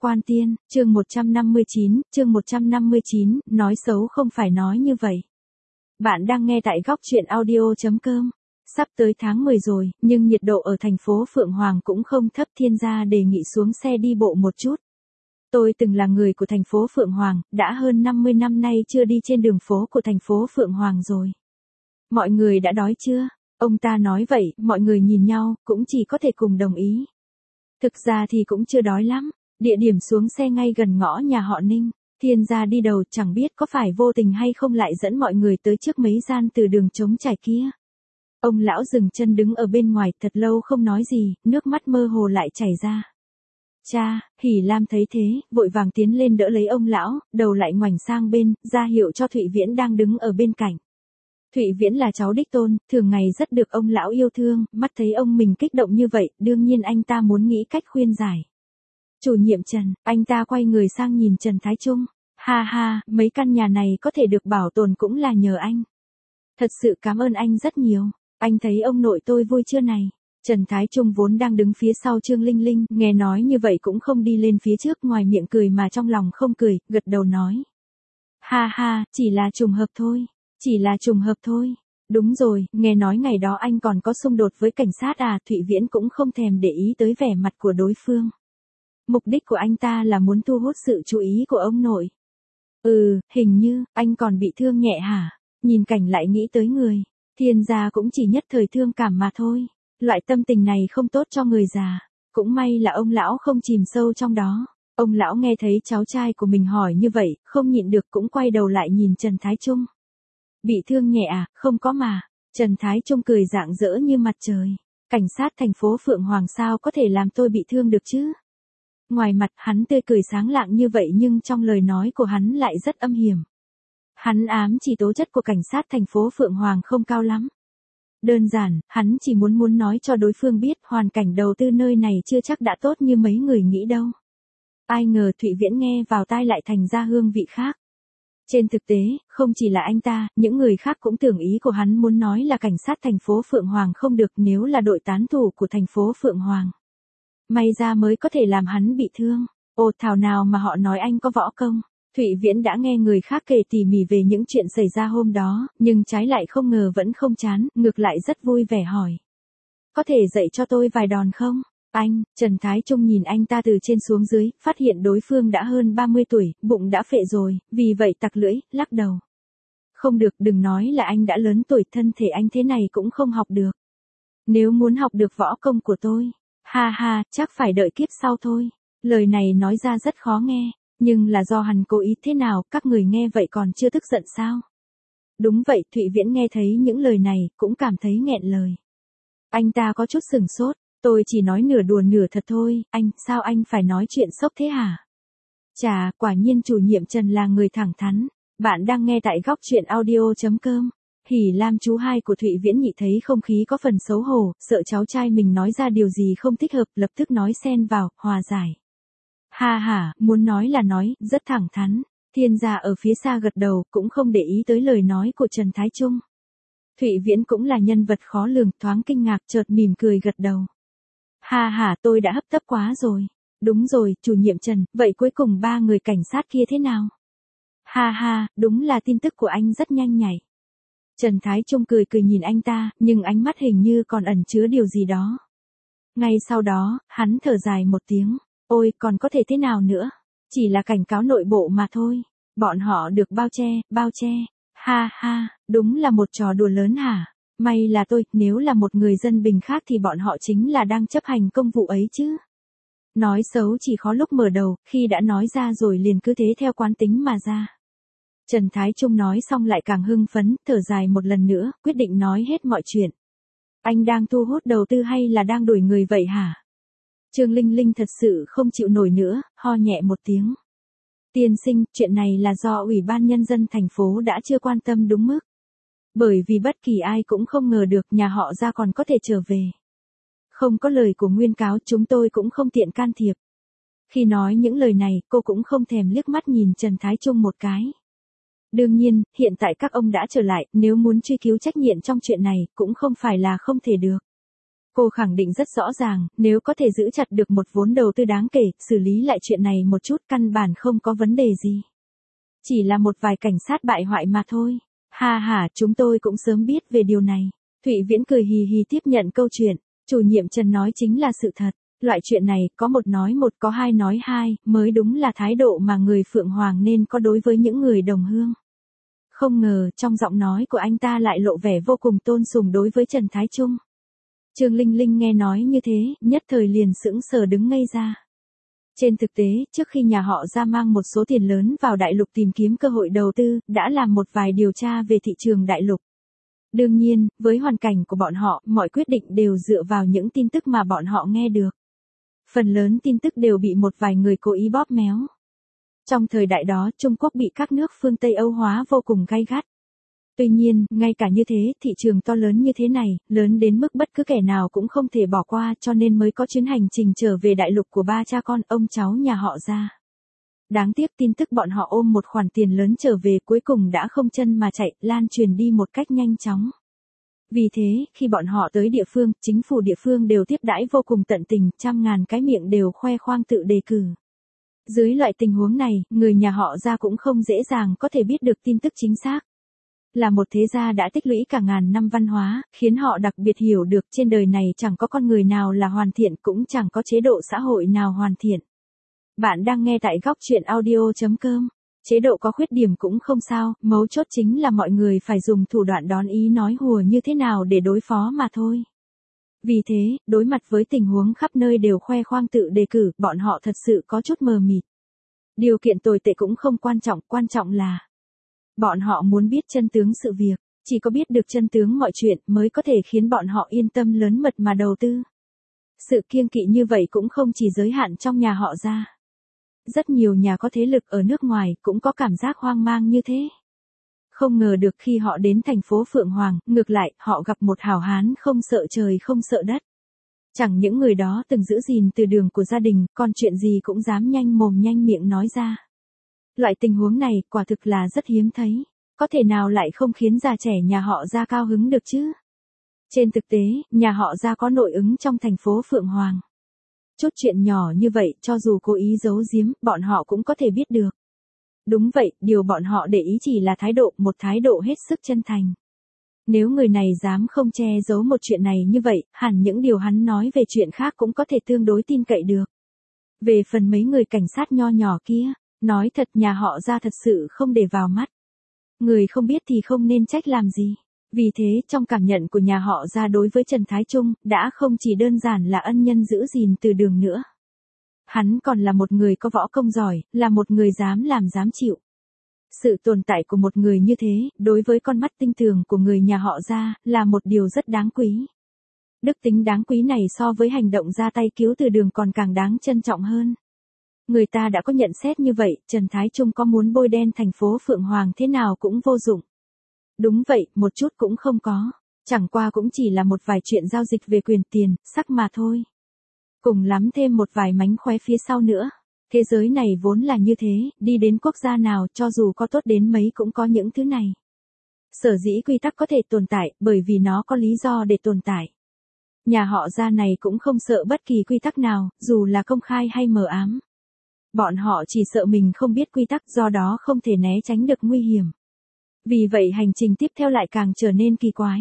Quan Tiên, chương 159, nói xấu không phải nói như vậy. Bạn đang nghe tại góc truyện audio.com. Sắp tới tháng 10 rồi, nhưng nhiệt độ ở thành phố Phượng Hoàng cũng không thấp, Thiên Gia đề nghị xuống xe đi bộ một chút. Tôi từng là người của thành phố Phượng Hoàng, đã hơn 50 năm nay chưa đi trên đường phố của thành phố Phượng Hoàng rồi. Mọi người đã đói chưa? Ông ta nói vậy, mọi người nhìn nhau, cũng chỉ có thể cùng đồng ý. Thực ra thì cũng chưa đói lắm, địa điểm xuống xe ngay gần ngõ nhà họ Ninh. Thiên Gia đi đầu, chẳng biết có phải vô tình hay không lại dẫn mọi người tới trước mấy gian từ đường trống trải kia. Ông lão dừng chân đứng ở bên ngoài thật lâu không nói gì, nước mắt mơ hồ lại chảy ra. Cha, Hỉ Lam thấy thế, vội vàng tiến lên đỡ lấy ông lão, đầu lại ngoảnh sang bên, ra hiệu cho Thụy Viễn đang đứng ở bên cạnh. Thụy Viễn là cháu đích tôn, thường ngày rất được ông lão yêu thương, mắt thấy ông mình kích động như vậy, đương nhiên anh ta muốn nghĩ cách khuyên giải. Chủ nhiệm Trần, anh ta quay người sang nhìn Trần Thái Trung. Ha ha, mấy căn nhà này có thể được bảo tồn cũng là nhờ anh. Thật sự cảm ơn anh rất nhiều. Anh thấy ông nội tôi vui chưa này? Trần Thái Trung vốn đang đứng phía sau Trương Linh Linh, nghe nói như vậy cũng không đi lên phía trước, ngoài miệng cười mà trong lòng không cười, gật đầu nói. Ha ha, chỉ là trùng hợp thôi. Chỉ là trùng hợp thôi. Đúng rồi, nghe nói ngày đó anh còn có xung đột với cảnh sát à? Thụy Viễn cũng không thèm để ý tới vẻ mặt của đối phương. Mục đích của anh ta là muốn thu hút sự chú ý của ông nội. Hình như, anh còn bị thương nhẹ hả? Nhìn cảnh lại nghĩ tới người. Thiên Gia cũng chỉ nhất thời thương cảm mà thôi. Loại tâm tình này không tốt cho người già. Cũng may là ông lão không chìm sâu trong đó. Ông lão nghe thấy cháu trai của mình hỏi như vậy, không nhịn được cũng quay đầu lại nhìn Trần Thái Trung. Bị thương nhẹ à? Không có mà. Trần Thái Trung cười rạng rỡ như mặt trời. Cảnh sát thành phố Phượng Hoàng sao có thể làm tôi bị thương được chứ? Ngoài mặt hắn tươi cười sáng lạng như vậy nhưng trong lời nói của hắn lại rất âm hiểm. Hắn ám chỉ tố chất của cảnh sát thành phố Phượng Hoàng không cao lắm. Đơn giản, hắn chỉ muốn nói cho đối phương biết hoàn cảnh đầu tư nơi này chưa chắc đã tốt như mấy người nghĩ đâu. Ai ngờ Thụy Viễn nghe vào tai lại thành ra hương vị khác. Trên thực tế, không chỉ là anh ta, những người khác cũng tưởng ý của hắn muốn nói là cảnh sát thành phố Phượng Hoàng không được, nếu là đội tán thủ của thành phố Phượng Hoàng. May ra mới có thể làm hắn bị thương. Ồ, thảo nào mà họ nói anh có võ công. Thụy Viễn đã nghe người khác kể tỉ mỉ về những chuyện xảy ra hôm đó, nhưng trái lại không ngờ vẫn không chán, ngược lại rất vui vẻ hỏi. Có thể dạy cho tôi vài đòn không? Anh, Trần Thái Trung nhìn anh ta từ trên xuống dưới, phát hiện đối phương đã hơn 30 tuổi, bụng đã phệ rồi, vì vậy tặc lưỡi, lắc đầu. Không được, đừng nói là anh đã lớn tuổi, thân thể anh thế này cũng không học được. Nếu muốn học được võ công của tôi, ha ha, chắc phải đợi kiếp sau thôi. Lời này nói ra rất khó nghe, nhưng là do hắn cố ý thế nào, các người nghe vậy còn chưa tức giận sao? Đúng vậy, Thụy Viễn nghe thấy những lời này, cũng cảm thấy nghẹn lời. Anh ta có chút sừng sốt, tôi chỉ nói nửa đùa nửa thật thôi, anh, sao anh phải nói chuyện sốc thế hả? Chà, quả nhiên chủ nhiệm Trần là người thẳng thắn. Bạn đang nghe tại góc truyện audio.com. Hỉ Lam chú hai của Thụy Viễn nhị thấy không khí có phần xấu hổ, sợ cháu trai mình nói ra điều gì không thích hợp, lập tức nói xen vào, hòa giải. Ha ha, muốn nói là nói, rất thẳng thắn. Thiên Gia ở phía xa gật đầu, cũng không để ý tới lời nói của Trần Thái Trung. Thụy Viễn cũng là nhân vật khó lường, thoáng kinh ngạc chợt mỉm cười gật đầu. Ha ha, tôi đã hấp tấp quá rồi. Đúng rồi, chủ nhiệm Trần, vậy cuối cùng ba người cảnh sát kia thế nào? Ha ha, đúng là tin tức của anh rất nhanh nhạy. Trần Thái Trung cười cười nhìn anh ta, nhưng ánh mắt hình như còn ẩn chứa điều gì đó. Ngay sau đó, hắn thở dài một tiếng. Ôi, còn có thể thế nào nữa? Chỉ là cảnh cáo nội bộ mà thôi. Bọn họ được bao che. Ha ha, đúng là một trò đùa lớn hả? May là tôi, nếu là một người dân bình khác thì bọn họ chính là đang chấp hành công vụ ấy chứ. Nói xấu chỉ khó lúc mở đầu, khi đã nói ra rồi liền cứ thế theo quán tính mà ra. Trần Thái Trung nói xong lại càng hưng phấn, thở dài một lần nữa, quyết định nói hết mọi chuyện. Anh đang thu hút đầu tư hay là đang đuổi người vậy hả? Trương Linh Linh thật sự không chịu nổi nữa, ho nhẹ một tiếng. Tiên sinh, chuyện này là do Ủy ban Nhân dân thành phố đã chưa quan tâm đúng mức. Bởi vì bất kỳ ai cũng không ngờ được nhà họ ra còn có thể trở về. Không có lời của nguyên cáo, chúng tôi cũng không tiện can thiệp. Khi nói những lời này, cô cũng không thèm liếc mắt nhìn Trần Thái Trung một cái. Đương nhiên, hiện tại các ông đã trở lại, nếu muốn truy cứu trách nhiệm trong chuyện này, cũng không phải là không thể được. Cô khẳng định rất rõ ràng, nếu có thể giữ chặt được một vốn đầu tư đáng kể, xử lý lại chuyện này một chút căn bản không có vấn đề gì. Chỉ là một vài cảnh sát bại hoại mà thôi. Ha ha, chúng tôi cũng sớm biết về điều này. Thụy Viễn cười hì hì tiếp nhận câu chuyện. Chủ nhiệm Trần nói chính là sự thật. Loại chuyện này, có một nói một có hai nói hai, mới đúng là thái độ mà người Phượng Hoàng nên có đối với những người đồng hương. Không ngờ, trong giọng nói của anh ta lại lộ vẻ vô cùng tôn sùng đối với Trần Thái Trung. Trương Linh Linh nghe nói như thế, nhất thời liền sững sờ đứng ngây ra. Trên thực tế, trước khi nhà họ ra mang một số tiền lớn vào đại lục tìm kiếm cơ hội đầu tư, đã làm một vài điều tra về thị trường đại lục. Đương nhiên, với hoàn cảnh của bọn họ, mọi quyết định đều dựa vào những tin tức mà bọn họ nghe được. Phần lớn tin tức đều bị một vài người cố ý bóp méo. Trong thời đại đó, Trung Quốc bị các nước phương Tây Âu hóa vô cùng gay gắt. Tuy nhiên, ngay cả như thế, thị trường to lớn như thế này, lớn đến mức bất cứ kẻ nào cũng không thể bỏ qua cho nên mới có chuyến hành trình trở về đại lục của ba cha con ông cháu nhà họ ra. Đáng tiếc tin tức bọn họ ôm một khoản tiền lớn trở về cuối cùng đã không chân mà chạy, lan truyền đi một cách nhanh chóng. Vì thế, khi bọn họ tới địa phương, chính phủ địa phương đều tiếp đãi vô cùng tận tình, trăm ngàn cái miệng đều khoe khoang tự đề cử. Dưới loại tình huống này, người nhà họ ra cũng không dễ dàng có thể biết được tin tức chính xác. Là một thế gia đã tích lũy cả ngàn năm văn hóa, khiến họ đặc biệt hiểu được trên đời này chẳng có con người nào là hoàn thiện cũng chẳng có chế độ xã hội nào hoàn thiện. Bạn đang nghe tại góc chuyện audio.com. Chế độ có khuyết điểm cũng không sao, mấu chốt chính là mọi người phải dùng thủ đoạn đón ý nói hùa như thế nào để đối phó mà thôi. Vì thế, đối mặt với tình huống khắp nơi đều khoe khoang tự đề cử, bọn họ thật sự có chút mờ mịt. Điều kiện tồi tệ cũng không quan trọng là bọn họ muốn biết chân tướng sự việc, chỉ có biết được chân tướng mọi chuyện mới có thể khiến bọn họ yên tâm lớn mật mà đầu tư. Sự kiêng kỵ như vậy cũng không chỉ giới hạn trong nhà họ ra. Rất nhiều nhà có thế lực ở nước ngoài cũng có cảm giác hoang mang như thế. Không ngờ được khi họ đến thành phố Phượng Hoàng, ngược lại, họ gặp một hảo hán không sợ trời không sợ đất. Chẳng những người đó từng giữ gìn từ đường của gia đình, còn chuyện gì cũng dám nhanh mồm nhanh miệng nói ra. Loại tình huống này quả thực là rất hiếm thấy, có thể nào lại không khiến già trẻ nhà họ ra cao hứng được chứ? Trên thực tế, nhà họ ra có nội ứng trong thành phố Phượng Hoàng. Chút chuyện nhỏ như vậy, cho dù cố ý giấu giếm, bọn họ cũng có thể biết được. Đúng vậy, điều bọn họ để ý chỉ là một thái độ hết sức chân thành. Nếu người này dám không che giấu một chuyện này như vậy, hẳn những điều hắn nói về chuyện khác cũng có thể tương đối tin cậy được. Về phần mấy người cảnh sát nho nhỏ kia, nói thật nhà họ ra thật sự không để vào mắt. Người không biết thì không nên trách làm gì. Vì thế, trong cảm nhận của nhà họ ra đối với Trần Thái Trung, đã không chỉ đơn giản là ân nhân giữ gìn từ đường nữa. Hắn còn là một người có võ công giỏi, là một người dám làm dám chịu. Sự tồn tại của một người như thế, đối với con mắt tinh tường của người nhà họ ra, là một điều rất đáng quý. Đức tính đáng quý này so với hành động ra tay cứu từ đường còn càng đáng trân trọng hơn. Người ta đã có nhận xét như vậy, Trần Thái Trung có muốn bôi đen thành phố Phượng Hoàng thế nào cũng vô dụng. Đúng vậy, một chút cũng không có. Chẳng qua cũng chỉ là một vài chuyện giao dịch về quyền tiền, sắc mà thôi. Cùng lắm thêm một vài mánh khóe phía sau nữa. Thế giới này vốn là như thế, đi đến quốc gia nào cho dù có tốt đến mấy cũng có những thứ này. Sở dĩ quy tắc có thể tồn tại, bởi vì nó có lý do để tồn tại. Nhà họ ra này cũng không sợ bất kỳ quy tắc nào, dù là công khai hay mờ ám. Bọn họ chỉ sợ mình không biết quy tắc, do đó không thể né tránh được nguy hiểm. Vì vậy hành trình tiếp theo lại càng trở nên kỳ quái.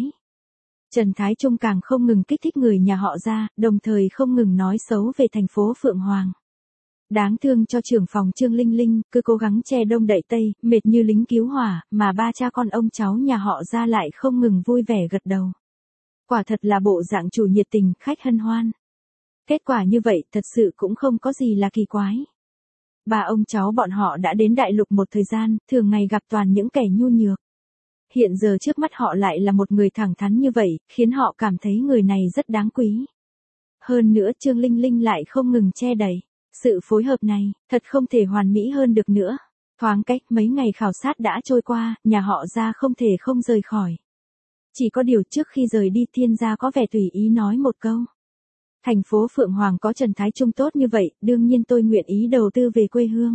Trần Thái Trung càng không ngừng kích thích người nhà họ ra, đồng thời không ngừng nói xấu về thành phố Phượng Hoàng. Đáng thương cho trưởng phòng Trương Linh Linh, cứ cố gắng che đông đậy tây, mệt như lính cứu hỏa, mà ba cha con ông cháu nhà họ ra lại không ngừng vui vẻ gật đầu. Quả thật là bộ dạng chủ nhiệt tình, khách hân hoan. Kết quả như vậy thật sự cũng không có gì là kỳ quái. Ba ông cháu bọn họ đã đến đại lục một thời gian, thường ngày gặp toàn những kẻ nhu nhược. Hiện giờ trước mắt họ lại là một người thẳng thắn như vậy, khiến họ cảm thấy người này rất đáng quý. Hơn nữa Trương Linh Linh lại không ngừng che đậy. Sự phối hợp này, thật không thể hoàn mỹ hơn được nữa. Thoáng cách mấy ngày khảo sát đã trôi qua, nhà họ ra không thể không rời khỏi. Chỉ có điều trước khi rời đi Thiên gia có vẻ tùy ý nói một câu. Thành phố Phượng Hoàng có Trần Thái Trung tốt như vậy, đương nhiên tôi nguyện ý đầu tư về quê hương.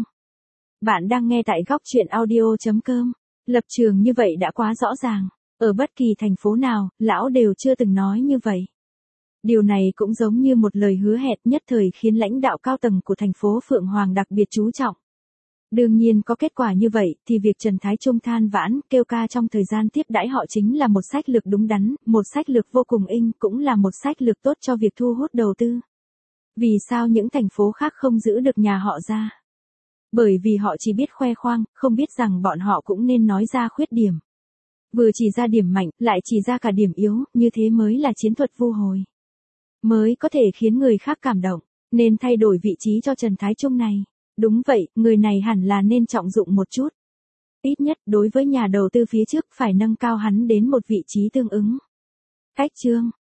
Bạn đang nghe tại góc chuyện audio.com. Lập trường như vậy đã quá rõ ràng. Ở bất kỳ thành phố nào, lão đều chưa từng nói như vậy. Điều này cũng giống như một lời hứa hẹn nhất thời khiến lãnh đạo cao tầng của thành phố Phượng Hoàng đặc biệt chú trọng. Đương nhiên có kết quả như vậy thì việc Trần Thái Trung than vãn, kêu ca trong thời gian tiếp đãi họ chính là một sách lược đúng đắn, một sách lược vô cùng cũng là một sách lược tốt cho việc thu hút đầu tư. Vì sao những thành phố khác không giữ được nhà họ ra? Bởi vì họ chỉ biết khoe khoang, không biết rằng bọn họ cũng nên nói ra khuyết điểm. Vừa chỉ ra điểm mạnh, lại chỉ ra cả điểm yếu, như thế mới là chiến thuật vu hồi. Mới có thể khiến người khác cảm động, nên thay đổi vị trí cho Trần Thái Trung này. Đúng vậy, người này hẳn là nên trọng dụng một chút. Ít nhất đối với nhà đầu tư phía trước phải nâng cao hắn đến một vị trí tương ứng. Cách chương